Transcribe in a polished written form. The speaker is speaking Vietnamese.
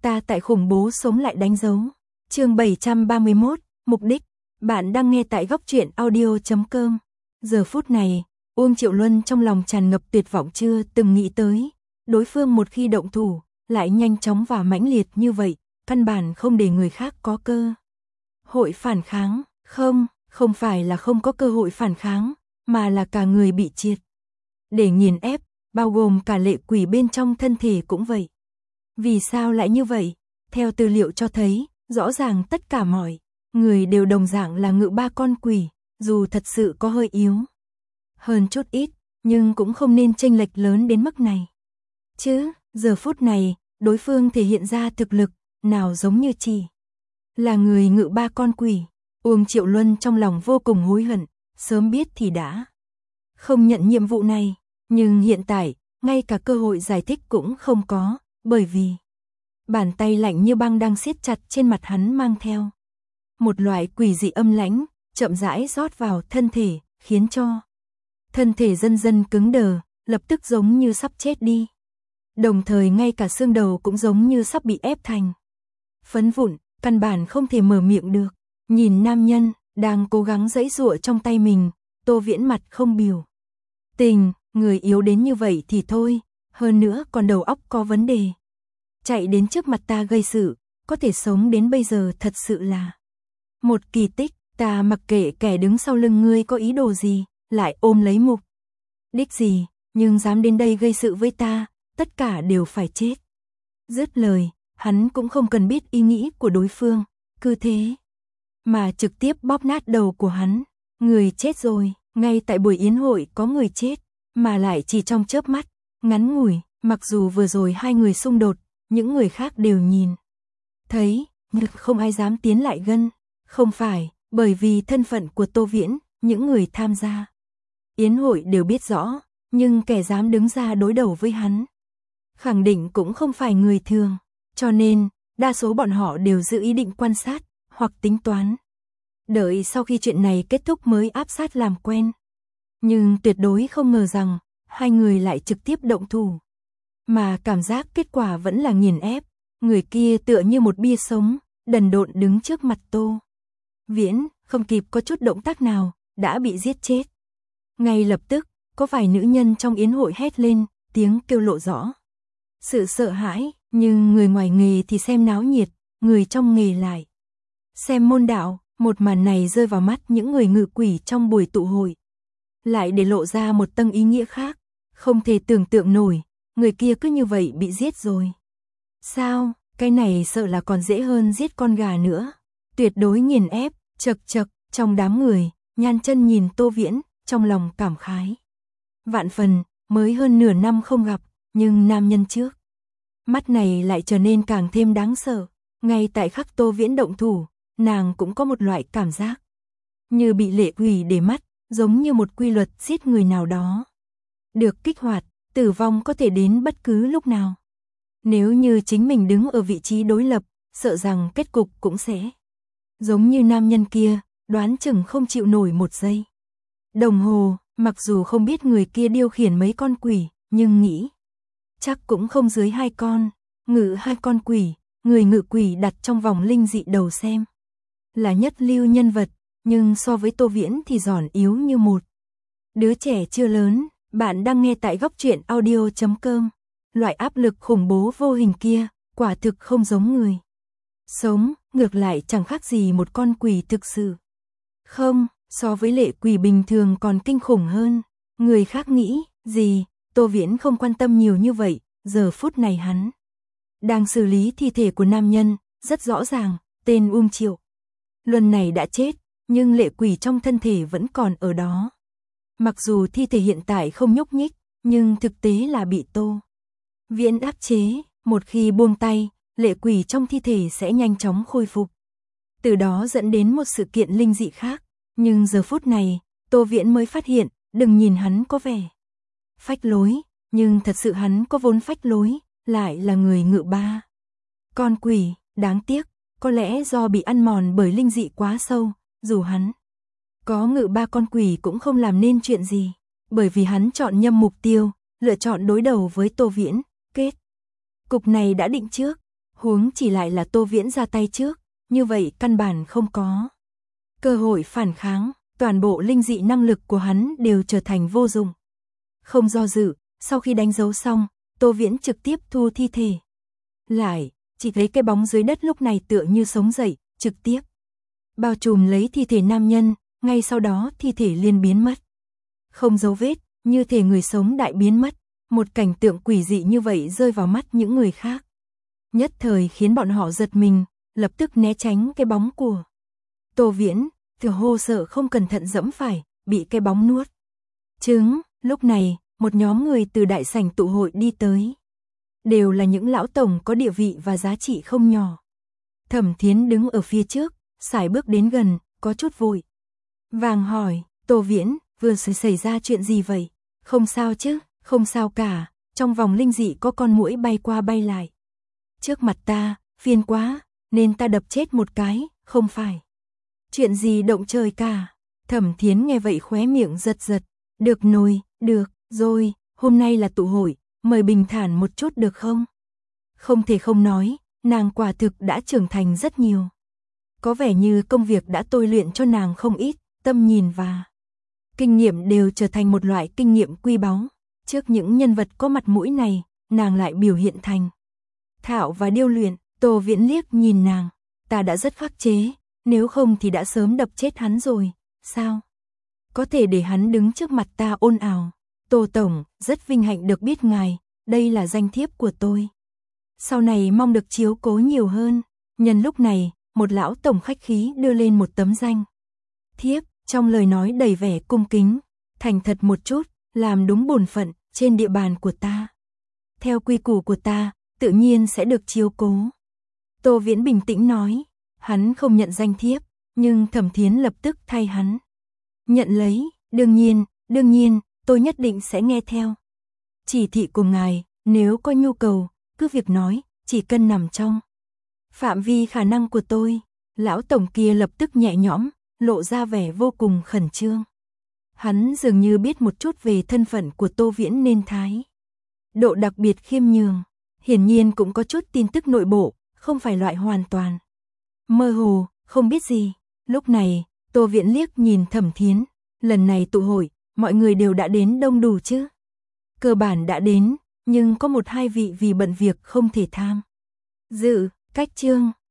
ta tại khủng bố sống lại đánh dấu. Chương 731, mục đích. Bạn đang nghe tại góc truyện audio.com. Giờ phút này, Uông Triệu Luân trong lòng tràn ngập tuyệt vọng, chưa từng nghĩ tới. Đối phương một khi động thủ, lại nhanh chóng và mãnh liệt như vậy, căn bản không để người khác có cơ hội phản kháng. Không phải là không có cơ hội phản kháng, mà là cả người bị triệt để nghiền ép, bao gồm cả lệ quỷ bên trong thân thể cũng vậy. Vì sao lại như vậy? Theo tư liệu cho thấy, rõ ràng tất cả mọi người đều đồng dạng là ngự ba con quỷ, dù thật sự có hơi yếu hơn chút ít, nhưng cũng không nên chênh lệch lớn đến mức này. Chứ, giờ phút này, đối phương thể hiện ra thực lực, nào giống như chỉ là người ngự ba con quỷ. Uông Triệu Luân trong lòng vô cùng hối hận, sớm biết thì đã không nhận nhiệm vụ này, nhưng hiện tại, ngay cả cơ hội giải thích cũng không có, bởi vì bàn tay lạnh như băng đang siết chặt trên mặt hắn, mang theo một loại quỷ dị âm lãnh, chậm rãi rót vào thân thể, khiến cho thân thể dần dần cứng đờ, lập tức giống như sắp chết đi. Đồng thời ngay cả xương đầu cũng giống như sắp bị ép thành phấn vụn, căn bản không thể mở miệng được. Nhìn nam nhân đang cố gắng giãy giụa trong tay mình, Tô Viễn mặt không biểu tình, người yếu đến như vậy thì thôi, hơn nữa còn đầu óc có vấn đề. Chạy đến trước mặt ta gây sự, có thể sống đến bây giờ thật sự là một kỳ tích. Ta mặc kệ kẻ đứng sau lưng ngươi có ý đồ gì, lại ôm lấy mục đích gì, nhưng dám đến đây gây sự với ta, tất cả đều phải chết. Dứt lời, hắn cũng không cần biết ý nghĩ của đối phương, cứ thế mà trực tiếp bóp nát đầu của hắn. Người chết rồi, ngay tại buổi yến hội có người chết, mà lại chỉ trong chớp mắt, ngắn ngủi. Mặc dù vừa rồi hai người xung đột, những người khác đều nhìn thấy, nhưng không ai dám tiến lại gần. Không phải, bởi vì thân phận của Tô Viễn, những người tham gia yến hội đều biết rõ, nhưng kẻ dám đứng ra đối đầu với hắn, khẳng định cũng không phải người thường, cho nên, đa số bọn họ đều giữ ý định quan sát, hoặc tính toán. Đợi sau khi chuyện này kết thúc mới áp sát làm quen. Nhưng tuyệt đối không ngờ rằng, hai người lại trực tiếp động thủ. Mà cảm giác kết quả vẫn là nghiền ép, người kia tựa như một bia sống, đần độn đứng trước mặt Tô Viễn, không kịp có chút động tác nào, đã bị giết chết. Ngay lập tức, có vài nữ nhân trong yến hội hét lên, tiếng kêu lộ rõ sự sợ hãi, nhưng người ngoài nghề thì xem náo nhiệt, người trong nghề lại xem môn đạo. Một màn này rơi vào mắt những người ngự quỷ trong buổi tụ hội, lại để lộ ra một tầng ý nghĩa khác. Không thể tưởng tượng nổi, người kia cứ như vậy bị giết rồi. Sao, cái này sợ là còn dễ hơn giết con gà nữa. Tuyệt đối nghiền ép, chật chật, trong đám người, Nhan Chân nhìn Tô Viễn, trong lòng cảm khái vạn phần, mới hơn nửa năm không gặp, nhưng nam nhân trước mắt này lại trở nên càng thêm đáng sợ. Ngay tại khắc Tô Viễn động thủ, nàng cũng có một loại cảm giác như bị lệ quỷ để mắt, giống như một quy luật giết người nào đó được kích hoạt, tử vong có thể đến bất cứ lúc nào. Nếu như chính mình đứng ở vị trí đối lập, sợ rằng kết cục cũng sẽ giống như nam nhân kia, đoán chừng không chịu nổi một giây đồng hồ. Mặc dù không biết người kia điều khiển mấy con quỷ, nhưng nghĩ chắc cũng không dưới 2 con. Ngự 2 con quỷ, người ngự quỷ đặt trong vòng linh dị đầu xem là nhất lưu nhân vật, nhưng so với Tô Viễn thì giòn yếu như một đứa trẻ chưa lớn. Bạn đang nghe tại góc truyện audio.com. Loại áp lực khủng bố vô hình kia, quả thực không giống người sống, ngược lại chẳng khác gì một con quỷ thực sự. Không, so với lệ quỷ bình thường còn kinh khủng hơn. Người khác nghĩ gì, Tô Viễn không quan tâm nhiều như vậy. Giờ phút này hắn đang xử lý thi thể của nam nhân, rất rõ ràng, tên Uông Triệu Luân này đã chết, nhưng lệ quỷ trong thân thể vẫn còn ở đó. Mặc dù thi thể hiện tại không nhúc nhích, nhưng thực tế là bị Tô Viễn áp chế. Một khi buông tay, lệ quỷ trong thi thể sẽ nhanh chóng khôi phục, từ đó dẫn đến một sự kiện linh dị khác. Nhưng giờ phút này, Tô Viễn mới phát hiện, đừng nhìn hắn có vẻ phách lối, nhưng thật sự hắn có vốn phách lối, lại là người ngự ba con quỷ. Đáng tiếc, có lẽ do bị ăn mòn bởi linh dị quá sâu, dù hắn có ngự ba con quỷ cũng không làm nên chuyện gì, bởi vì hắn chọn nhầm mục tiêu, lựa chọn đối đầu với Tô Viễn. Kết cục này đã định trước. Huống chỉ lại là Tô Viễn ra tay trước, như vậy căn bản không có cơ hội phản kháng, toàn bộ linh dị năng lực của hắn đều trở thành vô dụng. Không do dự, sau khi đánh dấu xong, Tô Viễn trực tiếp thu thi thể. Lại, chỉ thấy cái bóng dưới đất lúc này tựa như sống dậy, trực tiếp bao trùm lấy thi thể nam nhân, ngay sau đó thi thể liền biến mất. Không dấu vết, như thể người sống đại biến mất, một cảnh tượng quỷ dị như vậy rơi vào mắt những người khác. Nhất thời khiến bọn họ giật mình, lập tức né tránh cái bóng của Tô Viễn, thừa hô sợ không cẩn thận dẫm phải, bị cái bóng nuốt. Lúc này, một nhóm người từ đại sảnh tụ hội đi tới. Đều là những lão tổng có địa vị và giá trị không nhỏ. Thẩm Thiến đứng ở phía trước, sải bước đến gần, có chút vội vàng hỏi, Tô Viễn, vừa xảy ra chuyện gì vậy? Không sao chứ, không sao cả, trong vòng linh dị có con muỗi bay qua bay lại. Trước mặt ta, phiền quá, nên ta đập chết một cái, không phải chuyện gì động trời cả. Thẩm Thiến nghe vậy khóe miệng giật giật, được được rồi, hôm nay là tụ hội, mời bình thản một chút được không? Không thể không nói, nàng quả thực đã trưởng thành rất nhiều. Có vẻ như công việc đã tôi luyện cho nàng không ít, tâm nhìn và kinh nghiệm đều trở thành một loại kinh nghiệm quý báu. Trước những nhân vật có mặt mũi này, nàng lại biểu hiện thành thạo và điêu luyện. Tô Viễn liếc nhìn nàng, ta đã rất khắc chế, nếu không thì đã sớm đập chết hắn rồi, sao? Có thể để hắn đứng trước mặt ta ồn ào. Tô Tổng, rất vinh hạnh được biết ngài, đây là danh thiếp của tôi. Sau này mong được chiếu cố nhiều hơn. Nhân lúc này, một lão tổng khách khí đưa lên một tấm danh thiếp, trong lời nói đầy vẻ cung kính, thành thật một chút, làm đúng bổn phận, trên địa bàn của ta. Theo quy củ của ta, tự nhiên sẽ được chiếu cố. Tô Viễn bình tĩnh nói, hắn không nhận danh thiếp, nhưng Thẩm Thiến lập tức thay hắn nhận lấy, đương nhiên, tôi nhất định sẽ nghe theo chỉ thị của ngài, nếu có nhu cầu, cứ việc nói, chỉ cần nằm trong phạm vi khả năng của tôi. Lão tổng kia lập tức nhẹ nhõm, lộ ra vẻ vô cùng khẩn trương. Hắn dường như biết một chút về thân phận của Tô Viễn nên thái độ đặc biệt khiêm nhường, hiển nhiên cũng có chút tin tức nội bộ, không phải loại hoàn toàn mơ hồ, không biết gì. Lúc này, Tô Viễn liếc nhìn Thẩm Thiến, lần này tụ hội, mọi người đều đã đến đông đủ chứ? Cơ bản đã đến, nhưng có một hai vị vì bận việc không thể tham dự. Cách chương